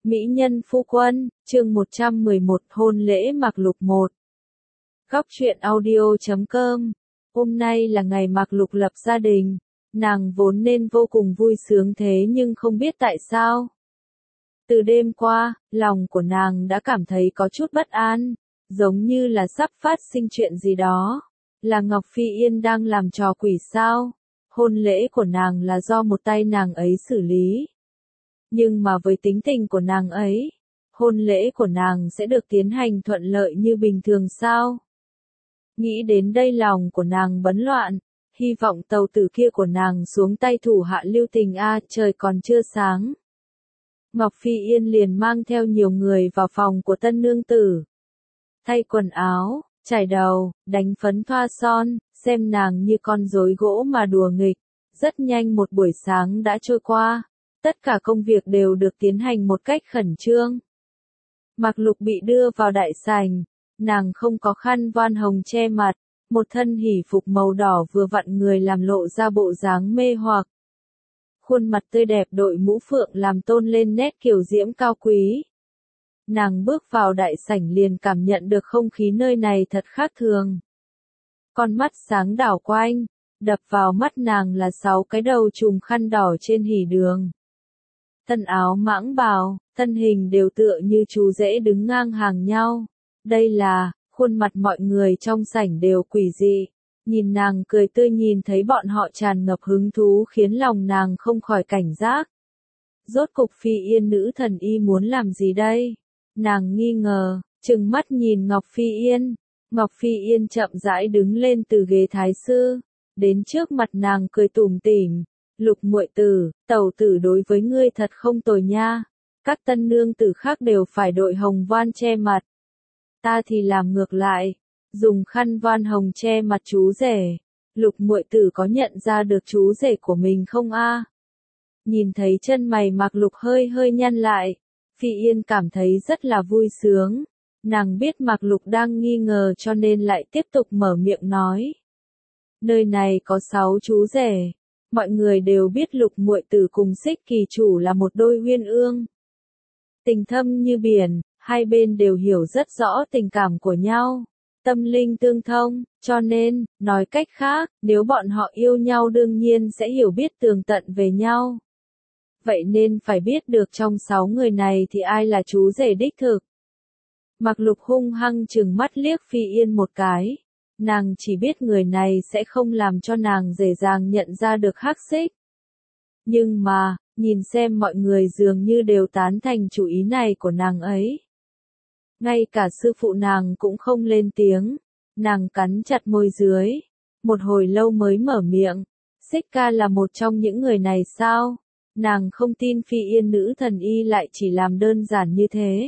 Mỹ nhân phu quân, chương 111 hôn lễ Mạc Lục 1. Góc truyện audio.com. Hôm nay là ngày Mạc Lục lập gia đình. Nàng vốn nên vô cùng vui sướng thế nhưng không biết tại sao. Từ đêm qua, lòng của nàng đã cảm thấy có chút bất an, giống như là sắp phát sinh chuyện gì đó. Là Ngọc Phi Yên đang làm trò quỷ sao? Hôn lễ của nàng là do một tay nàng ấy xử lý. Nhưng mà với tính tình của nàng ấy, hôn lễ của nàng sẽ được tiến hành thuận lợi như bình thường sao? Nghĩ đến đây lòng của nàng bấn loạn, hy vọng tàu tử kia của nàng xuống tay thủ hạ lưu tình trời còn chưa sáng. Ngọc Phi Yên liền mang theo nhiều người vào phòng của tân nương tử. Thay quần áo, chải đầu, đánh phấn thoa son, xem nàng như con rối gỗ mà đùa nghịch. Rất nhanh một buổi sáng đã trôi qua. Tất cả công việc đều được tiến hành một cách khẩn trương. Mạc Lục bị đưa vào đại sảnh, nàng không có khăn voan hồng che mặt, một thân hỉ phục màu đỏ vừa vặn người làm lộ ra bộ dáng mê hoặc. Khuôn mặt tươi đẹp đội mũ phượng làm tôn lên nét kiều diễm cao quý. Nàng bước vào đại sảnh liền cảm nhận được không khí nơi này thật khác thường. Con mắt sáng đảo quanh, đập vào mắt nàng là 6 cái đầu trùm khăn đỏ trên hỉ đường. Thân áo mãng bào, thân hình đều tựa như chú rễ đứng ngang hàng nhau. Đây là, khuôn mặt mọi người trong sảnh đều quỷ dị. Nhìn nàng cười tươi nhìn thấy bọn họ tràn ngập hứng thú khiến lòng nàng không khỏi cảnh giác. Rốt cục Phi Yên nữ thần y muốn làm gì đây? Nàng nghi ngờ, trừng mắt nhìn Ngọc Phi Yên. Ngọc Phi Yên chậm rãi đứng lên từ ghế thái sư, đến trước mặt nàng cười tủm tỉm. Lục muội tử, tẩu tử đối với ngươi thật không tồi nha. Các tân nương tử khác đều phải đội hồng voan che mặt. Ta thì làm ngược lại, dùng khăn voan hồng che mặt chú rể. Lục muội tử có nhận ra được chú rể của mình không a? Nhìn thấy chân mày Mạc Lục hơi hơi nhăn lại, Phi Yên cảm thấy rất là vui sướng. Nàng biết Mạc Lục đang nghi ngờ cho nên lại tiếp tục mở miệng nói. Nơi này có 6 chú rể. Mọi người đều biết Lục muội tử cùng Xích Kỳ chủ là một đôi uyên ương. Tình thâm như biển, hai bên đều hiểu rất rõ tình cảm của nhau, tâm linh tương thông, cho nên, nói cách khác, nếu bọn họ yêu nhau đương nhiên sẽ hiểu biết tường tận về nhau. Vậy nên phải biết được trong 6 người này thì ai là chú rể đích thực. Mạc Lục hung hăng trừng mắt liếc Phi Yên một cái. Nàng chỉ biết người này sẽ không làm cho nàng dễ dàng nhận ra được Hắc Xích. Nhưng mà, nhìn xem mọi người dường như đều tán thành chủ ý này của nàng ấy. Ngay cả sư phụ nàng cũng không lên tiếng, nàng cắn chặt môi dưới, một hồi lâu mới mở miệng. Xích ca là một trong những người này sao? Nàng không tin Phi Yên nữ thần y lại chỉ làm đơn giản như thế.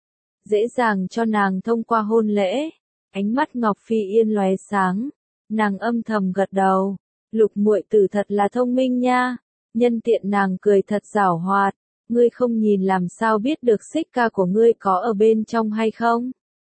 Dễ dàng cho nàng thông qua hôn lễ. Ánh mắt Ngọc Phi Yên lóe sáng, nàng âm thầm gật đầu, Lục muội tử thật là thông minh nha. Nhân tiện nàng cười thật giảo hoạt, ngươi không nhìn làm sao biết được Xích ca của ngươi có ở bên trong hay không?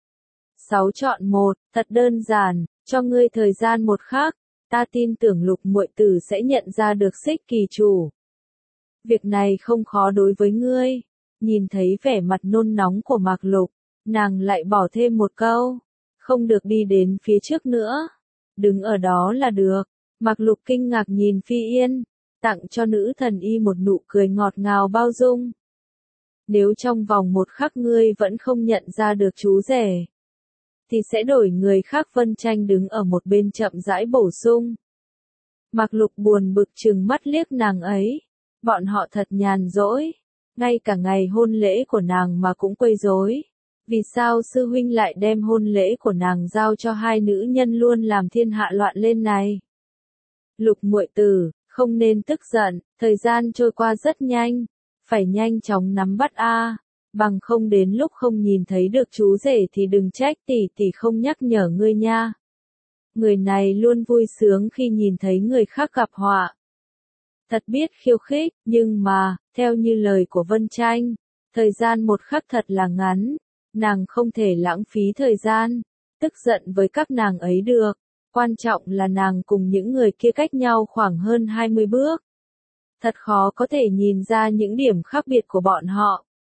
6 chọn 1, thật đơn giản, cho ngươi thời gian một khắc, ta tin tưởng Lục muội tử sẽ nhận ra được Xích Kỳ chủ. Việc này không khó đối với ngươi. Nhìn thấy vẻ mặt nôn nóng của Mạc Lục, nàng lại bỏ thêm một câu. Không được đi đến phía trước nữa. Đứng ở đó là được. Mạc Lục kinh ngạc nhìn Phi Yên. Tặng cho nữ thần y một nụ cười ngọt ngào bao dung. Nếu trong vòng một khắc ngươi vẫn không nhận ra được chú rể, thì sẽ đổi người khác. Vân Tranh đứng ở một bên chậm rãi bổ sung. Mạc Lục buồn bực trừng mắt liếc nàng ấy. Bọn họ thật nhàn rỗi. Ngay cả ngày hôn lễ của nàng mà cũng quấy rối. Vì sao sư huynh lại đem hôn lễ của nàng giao cho hai nữ nhân luôn làm thiên hạ loạn lên này? Lục muội tử, không nên tức giận, thời gian trôi qua rất nhanh, phải nhanh chóng nắm bắt bằng không đến lúc không nhìn thấy được chú rể thì đừng trách tỷ không nhắc nhở ngươi nha. Người này luôn vui sướng khi nhìn thấy người khác gặp họa. Thật biết khiêu khích, nhưng mà, theo như lời của Vân Tranh, thời gian một khắc thật là ngắn. Nàng không thể lãng phí thời gian, tức giận với các nàng ấy được. Quan trọng là nàng cùng những người kia cách nhau khoảng hơn 20 bước. Thật khó có thể nhìn ra những điểm khác biệt của bọn họ.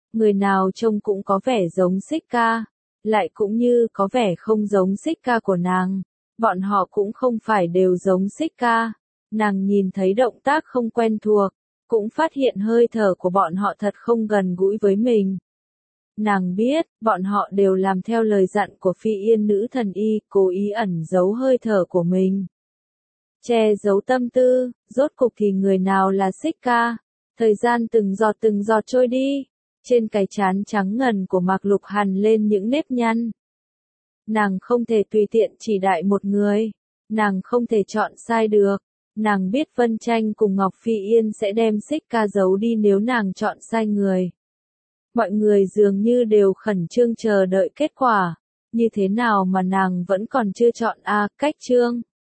người nào trông cũng có vẻ giống Xích Ca, lại cũng như có vẻ không giống Xích Ca của nàng. Bọn họ cũng không phải đều giống Xích Ca. Nàng nhìn thấy động tác không quen thuộc, cũng phát hiện hơi thở của bọn họ thật không gần gũi với mình. Nàng biết, bọn họ đều làm theo lời dặn của Phi Yên nữ thần y, cố ý ẩn giấu hơi thở của mình. Che giấu tâm tư, rốt cục thì người nào là Xích Ca? Thời gian từng giọt trôi đi, trên cái trán trắng ngần của Mạc Lục hằn lên những nếp nhăn. Nàng không thể tùy tiện chỉ đại một người, nàng không thể chọn sai được. Nàng biết Vân Tranh cùng Ngọc Phi Yên sẽ đem Xích Ca giấu đi nếu nàng chọn sai người. Mọi người dường như đều khẩn trương chờ đợi kết quả, như thế nào mà nàng vẫn còn chưa chọn cách trương.